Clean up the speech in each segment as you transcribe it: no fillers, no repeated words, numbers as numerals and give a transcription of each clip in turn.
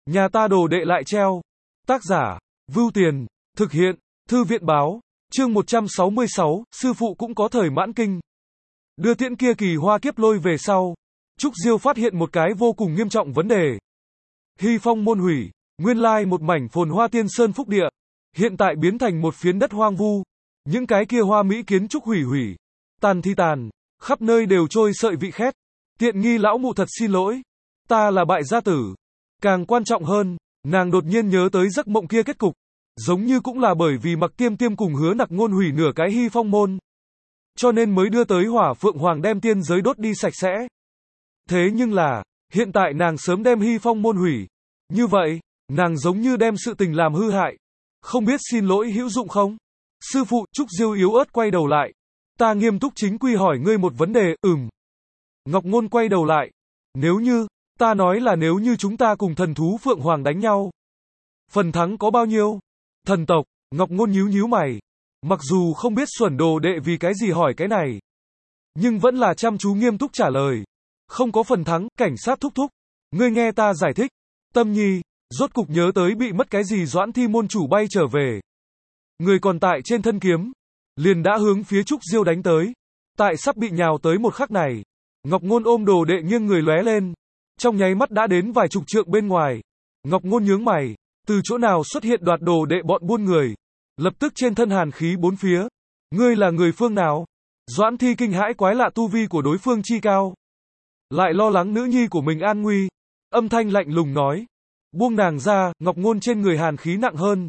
Nhà ta đồ đệ lại treo. Tác giả, Vưu Tiền, thực hiện, Thư viện báo, chương 166, sư phụ cũng có thời mãn kinh. Đưa tiễn kia kỳ hoa kiếp lôi về sau, Trúc Diêu phát hiện một cái vô cùng nghiêm trọng vấn đề. Hy Phong môn hủy, nguyên lai một mảnh phồn hoa tiên sơn phúc địa, hiện tại biến thành một phiến đất hoang vu, những cái kia hoa mỹ kiến trúc hủy hủy, tàn thi tàn, khắp nơi đều trôi sợi vị khét. Tiện nghi lão mụ thật xin lỗi, ta là bại gia tử. Càng quan trọng hơn, nàng đột nhiên nhớ tới giấc mộng kia kết cục, giống như cũng là bởi vì Mặc Tiêm Tiêm cùng Hứa Nặc Ngôn hủy nửa cái Hy Phong môn, cho nên mới đưa tới hỏa phượng hoàng đem tiên giới đốt đi sạch sẽ. Thế nhưng là, hiện tại nàng sớm đem Hy Phong môn hủy, như vậy, nàng giống như đem sự tình làm hư hại. Không biết xin lỗi hữu dụng không? Sư phụ, Trúc Diêu yếu ớt quay đầu lại. Ta nghiêm túc chính quy hỏi ngươi một vấn đề, Ngọc Ngôn quay đầu lại. Nếu như, ta nói là nếu như chúng ta cùng thần thú Phượng Hoàng đánh nhau, phần thắng có bao nhiêu? Thần tộc, Ngọc Ngôn nhíu nhíu mày. Mặc dù không biết xuẩn đồ đệ vì cái gì hỏi cái này, nhưng vẫn là chăm chú nghiêm túc trả lời. Không có phần thắng, cảnh sát thúc thúc. Ngươi nghe ta giải thích. Tâm Nhi, rốt cục nhớ tới bị mất cái gì Doãn Thi môn chủ bay trở về. Người còn tại trên thân kiếm, liền đã hướng phía Trúc Diêu đánh tới. Tại sắp bị nhào tới một khắc này, Ngọc Ngôn ôm đồ đệ nghiêng người lóe lên, trong nháy mắt đã đến vài chục trượng bên ngoài. Ngọc Ngôn nhướng mày, từ chỗ nào xuất hiện đoạt đồ đệ bọn buôn người, lập tức trên thân hàn khí bốn phía. Ngươi là người phương nào? Doãn Thi kinh hãi quái lạ tu vi của đối phương chi cao, lại lo lắng nữ nhi của mình an nguy, âm thanh lạnh lùng nói. Buông nàng ra. Ngọc Ngôn trên người hàn khí nặng hơn,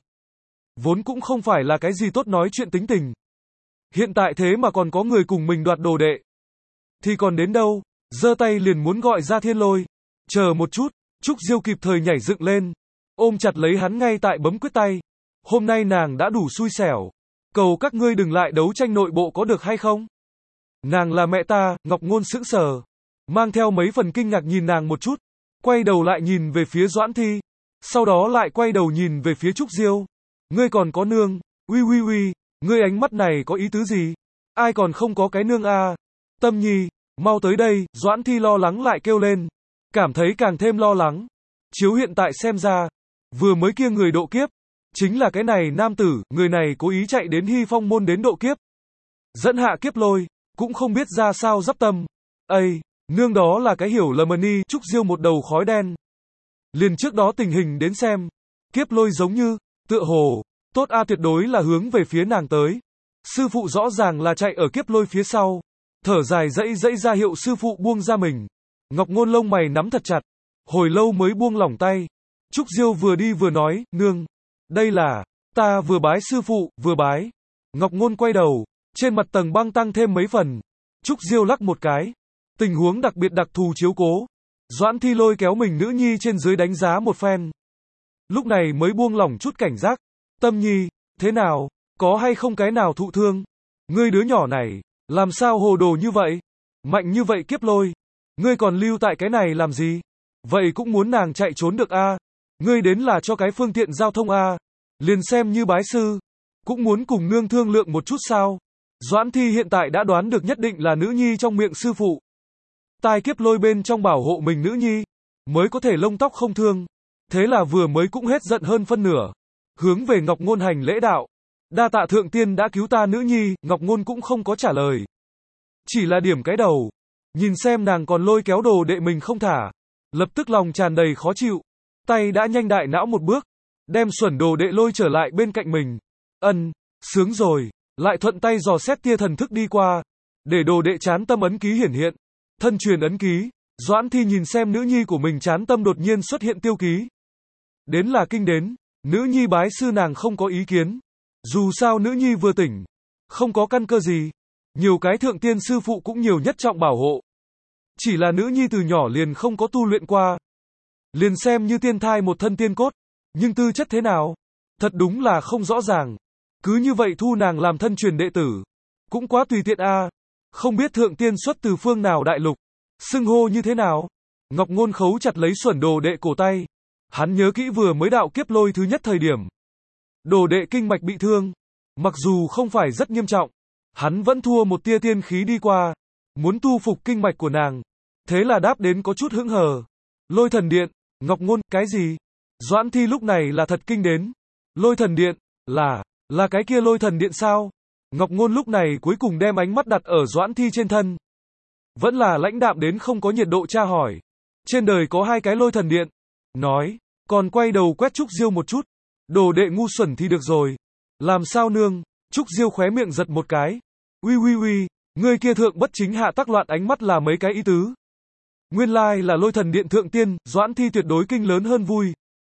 vốn cũng không phải là cái gì tốt nói chuyện tính tình. Hiện tại thế mà còn có người cùng mình đoạt đồ đệ, thì còn đến đâu, giơ tay liền muốn gọi ra thiên lôi. Chờ một chút, Trúc Diêu kịp thời nhảy dựng lên, ôm chặt lấy hắn ngay tại bấm quyết tay. Hôm nay nàng đã đủ xui xẻo, cầu các ngươi đừng lại đấu tranh nội bộ có được hay không? Nàng là mẹ ta. Ngọc Ngôn sững sờ, mang theo mấy phần kinh ngạc nhìn nàng một chút, quay đầu lại nhìn về phía Doãn Thi, sau đó lại quay đầu nhìn về phía Trúc Diêu. Ngươi còn có nương? Uy, ngươi ánh mắt này có ý tứ gì? Ai còn không có cái nương a? Tâm Nhi, mau tới đây. Doãn Thi lo lắng lại kêu lên, cảm thấy càng thêm lo lắng. Chiếu hiện tại xem ra, vừa mới kia người độ kiếp, chính là cái này nam tử, người này cố ý chạy đến Hy Phong môn đến độ kiếp, dẫn hạ kiếp lôi, cũng không biết ra sao dắp tâm. Ây, nương đó là cái hiểu lầm đi. Trúc Diêu một đầu khói đen. Liền trước đó tình hình đến xem, kiếp lôi giống như, tựa hồ, tốt a tuyệt đối là hướng về phía nàng tới. Sư phụ rõ ràng là chạy ở kiếp lôi phía sau, thở dài dãy ra hiệu sư phụ buông ra mình. Ngọc Ngôn lông mày nắm thật chặt, hồi lâu mới buông lỏng tay. Trúc Diêu vừa đi vừa nói, nương, đây là, ta vừa bái sư phụ, vừa bái. Ngọc Ngôn quay đầu, trên mặt tầng băng tăng thêm mấy phần. Trúc Diêu lắc một cái, tình huống đặc biệt đặc thù chiếu cố. Doãn Thi lôi kéo mình nữ nhi trên dưới đánh giá một phen, lúc này mới buông lỏng chút cảnh giác. Tâm Nhi, thế nào, có hay không cái nào thụ thương? Ngươi đứa nhỏ này, làm sao hồ đồ như vậy? Mạnh như vậy kiếp lôi, ngươi còn lưu tại cái này làm gì? Vậy cũng muốn nàng chạy trốn được a? Ngươi đến là cho cái phương tiện giao thông a? Liền xem như bái sư, cũng muốn cùng nương thương lượng một chút sao? Doãn Thi hiện tại đã đoán được nhất định là nữ nhi trong miệng sư phụ. Tai kiếp lôi bên trong bảo hộ mình nữ nhi, mới có thể lông tóc không thương. Thế là vừa mới cũng hết giận hơn phân nửa, hướng về Ngọc Ngôn hành lễ đạo. Đa tạ thượng tiên đã cứu ta nữ nhi. Ngọc Ngôn cũng không có trả lời, chỉ là điểm cái đầu, nhìn xem nàng còn lôi kéo đồ đệ mình không thả, lập tức lòng tràn đầy khó chịu, tay đã nhanh đại não một bước, đem xuẩn đồ đệ lôi trở lại bên cạnh mình. Sướng rồi, lại thuận tay dò xét tia thần thức đi qua, để đồ đệ chán tâm ấn ký hiển hiện, thân truyền ấn ký. Doãn Thi nhìn xem nữ nhi của mình chán tâm đột nhiên xuất hiện tiêu ký, đến là kinh đến. Nữ nhi bái sư nàng không có ý kiến, dù sao nữ nhi vừa tỉnh, không có căn cơ gì, nhiều cái thượng tiên sư phụ cũng nhiều nhất trọng bảo hộ, chỉ là nữ nhi từ nhỏ liền không có tu luyện qua, liền xem như tiên thai một thân tiên cốt, nhưng tư chất thế nào, thật đúng là không rõ ràng. Cứ như vậy thu nàng làm thân truyền đệ tử, cũng quá tùy tiện a. Không biết thượng tiên xuất từ phương nào đại lục, xưng hô như thế nào? Ngọc Ngôn khấu chặt lấy xuẩn đồ đệ cổ tay, hắn nhớ kỹ vừa mới đạo kiếp lôi thứ nhất thời điểm, đồ đệ kinh mạch bị thương, mặc dù không phải rất nghiêm trọng, hắn vẫn thua một tia tiên khí đi qua, muốn tu phục kinh mạch của nàng, thế là đáp đến có chút hững hờ. Lôi thần điện. Ngọc Ngôn, cái gì? Doãn Thi lúc này là thật kinh đến. Lôi thần điện, là cái kia lôi thần điện sao? Ngọc Ngôn lúc này cuối cùng đem ánh mắt đặt ở Doãn Thi trên thân. Vẫn là lãnh đạm đến không có nhiệt độ tra hỏi. Trên đời có 2 cái lôi thần điện. Nói, còn quay đầu quét Trúc Diêu một chút. Đồ đệ ngu xuẩn thì được rồi. Làm sao nương? Trúc Diêu khóe miệng giật một cái. Uy, ngươi kia thượng bất chính hạ tắc loạn ánh mắt là mấy cái ý tứ. Nguyên lai là lôi thần điện thượng tiên, Doãn Thi tuyệt đối kinh lớn hơn vui.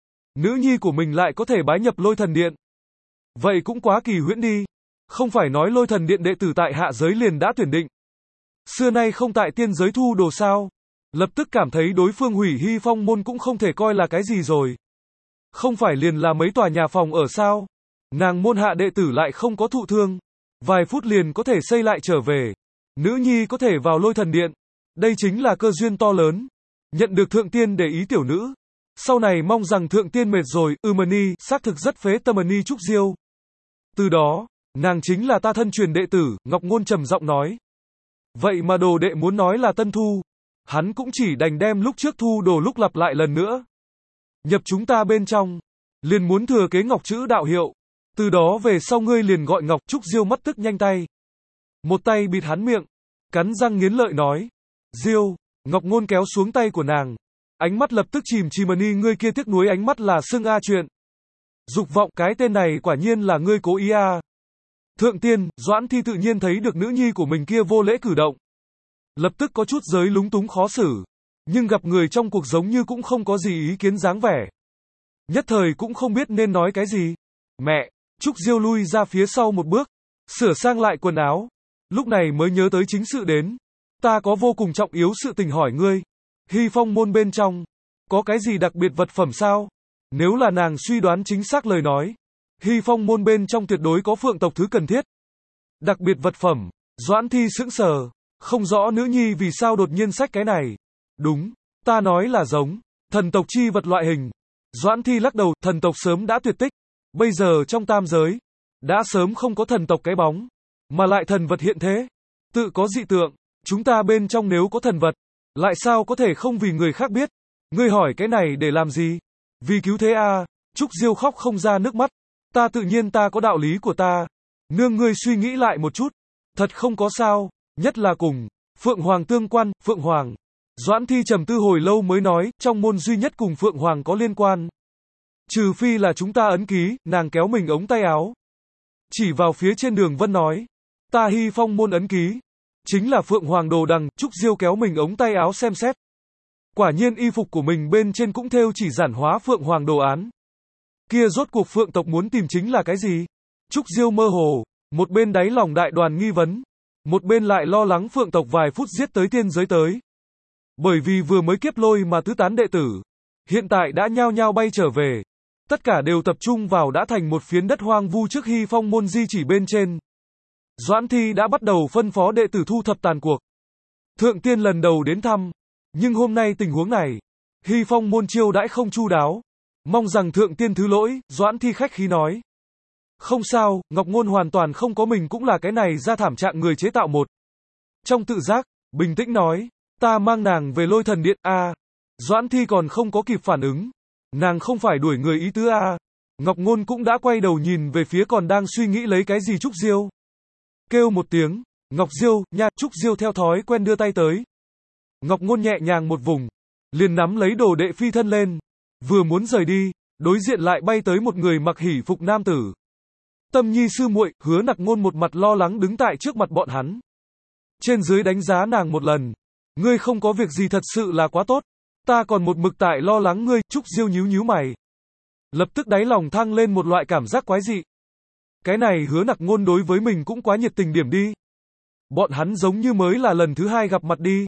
Nữ nhi của mình lại có thể bái nhập lôi thần điện. Vậy cũng quá kỳ huyễn đi. Không phải nói lôi thần điện đệ tử tại hạ giới liền đã tuyển định. Xưa nay không tại tiên giới thu đồ sao. Lập tức cảm thấy đối phương hủy Hy Phong môn cũng không thể coi là cái gì rồi. Không phải liền là mấy tòa nhà phòng ở sao. Nàng môn hạ đệ tử lại không có thụ thương. Vài phút liền có thể xây lại trở về. Nữ nhi có thể vào lôi thần điện. Đây chính là cơ duyên to lớn. Nhận được thượng tiên để ý tiểu nữ. Sau này mong rằng thượng tiên mệt rồi, Mani, xác thực rất phế tâm Mani Trúc Diêu. Từ đó, nàng chính là ta thân truyền đệ tử, Ngọc Ngôn trầm giọng nói. Vậy mà đồ đệ muốn nói là tân thu. Hắn cũng chỉ đành đem lúc trước thu đồ lúc lặp lại lần nữa. Nhập chúng ta bên trong. Liền muốn thừa kế Ngọc chữ đạo hiệu. Từ đó về sau ngươi liền gọi Ngọc. Trúc Diêu mất tức nhanh tay. Một tay bịt hắn miệng. Cắn răng nghiến lợi nói. Diêu, Ngọc Ngôn kéo xuống tay của nàng. Ánh mắt lập tức chìm Mani ngươi kia tiếc nuối ánh mắt là xưng a chuyện. Dục vọng cái tên này quả nhiên là ngươi cố ý a. Thượng tiên, Doãn Thi tự nhiên thấy được nữ nhi của mình kia vô lễ cử động. Lập tức có chút giới lúng túng khó xử. Nhưng gặp người trong cuộc giống như cũng không có gì ý kiến dáng vẻ. Nhất thời cũng không biết nên nói cái gì. Mẹ, Trúc Diêu lui ra phía sau một bước. Sửa sang lại quần áo. Lúc này mới nhớ tới chính sự đến. Ta có vô cùng trọng yếu sự tình hỏi ngươi. Hy Phong môn bên trong. Có cái gì đặc biệt vật phẩm sao? Nếu là nàng suy đoán chính xác lời nói. Hy Phong môn bên trong tuyệt đối có phượng tộc thứ cần thiết. Đặc biệt vật phẩm. Doãn Thi sững sờ. Không rõ nữ nhi vì sao đột nhiên xách cái này. Đúng. Ta nói là giống. Thần tộc chi vật loại hình. Doãn Thi lắc đầu. Thần tộc sớm đã tuyệt tích. Bây giờ trong tam giới. Đã sớm không có thần tộc cái bóng. Mà lại thần vật hiện thế. Tự có dị tượng. Chúng ta bên trong nếu có thần vật. Lại sao có thể không vì người khác biết. Ngươi hỏi cái này để làm gì? Vì cứu thế à? Trúc Diêu khóc không ra nước mắt. Ta tự nhiên ta có đạo lý của ta. Nương ngươi suy nghĩ lại một chút. Thật không có sao. Nhất là cùng Phượng Hoàng tương quan. Phượng Hoàng. Doãn Thi trầm tư hồi lâu mới nói. Trong môn duy nhất cùng Phượng Hoàng có liên quan. Trừ phi là chúng ta ấn ký. Nàng kéo mình ống tay áo. Chỉ vào phía trên đường vân nói. Ta Hy Phong môn ấn ký. Chính là Phượng Hoàng đồ đằng. Trúc Diêu kéo mình ống tay áo xem xét. Quả nhiên y phục của mình bên trên cũng thêu chỉ giản hóa Phượng Hoàng đồ án. Kia rốt cuộc Phượng tộc muốn tìm chính là cái gì? Trúc Diêu mơ hồ, một bên đáy lòng đại đoàn nghi vấn, một bên lại lo lắng Phượng tộc vài phút giết tới tiên giới tới. Bởi vì vừa mới kiếp lôi mà tứ tán đệ tử, hiện tại đã nhao nhao bay trở về. Tất cả đều tập trung vào đã thành một phiến đất hoang vu trước Hy Phong môn di chỉ bên trên. Doãn Thi đã bắt đầu phân phó đệ tử thu thập tàn cuộc. Thượng tiên lần đầu đến thăm, nhưng hôm nay tình huống này, Hy Phong môn chiêu đãi không chu đáo. Mong rằng thượng tiên thứ lỗi, Doãn Thi khách khí nói. Không sao, Ngọc Ngôn hoàn toàn không có mình cũng là cái này ra thảm trạng người chế tạo một. Trong tự giác, bình tĩnh nói, ta mang nàng về lôi thần điện a. Doãn Thi còn không có kịp phản ứng. Nàng không phải đuổi người ý tứ a. Ngọc Ngôn cũng đã quay đầu nhìn về phía còn đang suy nghĩ lấy cái gì Trúc Diêu. Kêu một tiếng, Ngọc Diêu, nha, Trúc Diêu theo thói quen đưa tay tới. Ngọc Ngôn nhẹ nhàng một vùng, liền nắm lấy đồ đệ phi thân lên. Vừa muốn rời đi, đối diện lại bay tới một người mặc hỉ phục nam tử. Tâm Nhi sư muội, Hứa Nặc Ngôn một mặt lo lắng đứng tại trước mặt bọn hắn. Trên dưới đánh giá nàng một lần. Ngươi không có việc gì thật sự là quá tốt. Ta còn một mực tại lo lắng ngươi. Trúc Diêu nhíu mày. Lập tức đáy lòng thăng lên một loại cảm giác quái dị. Cái này Hứa Nặc Ngôn đối với mình cũng quá nhiệt tình điểm đi. Bọn hắn giống như mới là lần thứ 2 gặp mặt đi.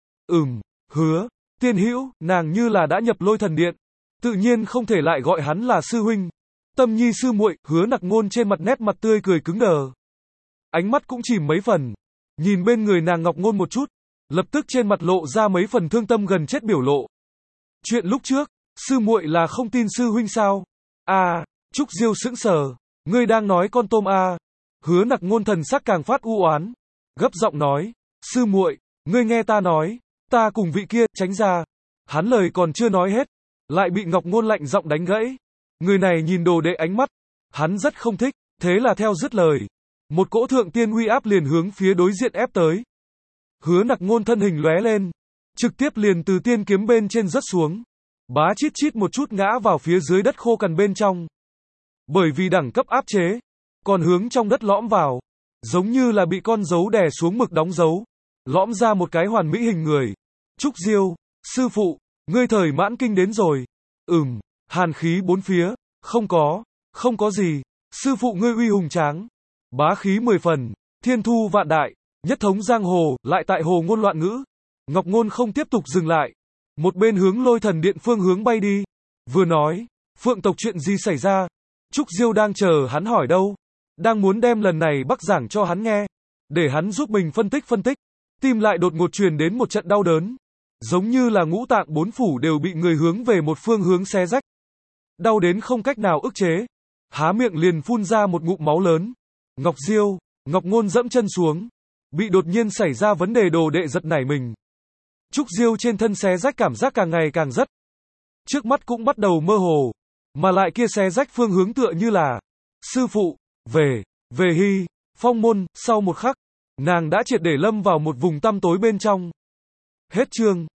Hứa, tiên hữu, nàng như là đã nhập lôi thần điện. Tự nhiên không thể lại gọi hắn là sư huynh. Tâm Nhi sư muội, Hứa Nặc Ngôn trên mặt nét mặt tươi cười cứng đờ. Ánh mắt cũng chìm mấy phần. Nhìn bên người nàng Ngọc Ngôn một chút. Lập tức trên mặt lộ ra mấy phần thương tâm gần chết biểu lộ. Chuyện lúc trước, sư muội là không tin sư huynh sao? Trúc Diêu sững sờ. Ngươi đang nói con tôm Hứa Nặc Ngôn thần sắc càng phát u oán. Gấp giọng nói. Sư muội, ngươi nghe ta nói. Ta cùng vị kia, tránh ra. Hắn lời còn chưa nói hết. lại bị Ngọc Ngôn lạnh giọng đánh gãy. Người này nhìn đồ đệ ánh mắt, hắn rất không thích, thế là theo dứt lời. Một cỗ thượng tiên uy áp liền hướng phía đối diện ép tới. Hứa Nặc Ngôn thân hình lóe lên, trực tiếp liền từ tiên kiếm bên trên rớt xuống. Bá chít chít một chút ngã vào phía dưới đất khô cằn bên trong. Bởi vì đẳng cấp áp chế, còn hướng trong đất lõm vào, giống như là bị con dấu đè xuống mực đóng dấu, lõm ra một cái hoàn mỹ hình người. Trúc Diêu, sư phụ, ngươi thời mãn kinh đến rồi. Hàn khí bốn phía, không có gì, sư phụ ngươi uy hùng tráng, bá khí 10 phần, thiên thu vạn đại, nhất thống giang hồ, lại tại Hồ Ngôn loạn ngữ. Ngọc Ngôn không tiếp tục dừng lại, một bên hướng Lôi Thần Điện phương hướng bay đi, vừa nói, Phượng tộc chuyện gì xảy ra? Trúc Diêu đang chờ hắn hỏi đâu, đang muốn đem lần này Bắc giảng cho hắn nghe, để hắn giúp mình phân tích, tim lại đột ngột truyền đến một trận đau đớn, giống như là ngũ tạng bốn phủ đều bị người hướng về một phương hướng xé rách. Đau đến không cách nào ức chế, há miệng liền phun ra một ngụm máu lớn. Ngọc Diêu, Ngọc Ngôn dẫm chân xuống, bị đột nhiên xảy ra vấn đề đồ đệ giật nảy mình. Trúc Diêu trên thân xé rách cảm giác càng ngày càng rất. Trước mắt cũng bắt đầu mơ hồ, mà lại kia xé rách phương hướng tựa như là sư phụ, về Hy, Phong môn. Sau một khắc, nàng đã triệt để lâm vào một vùng tăm tối bên trong. Hết chương.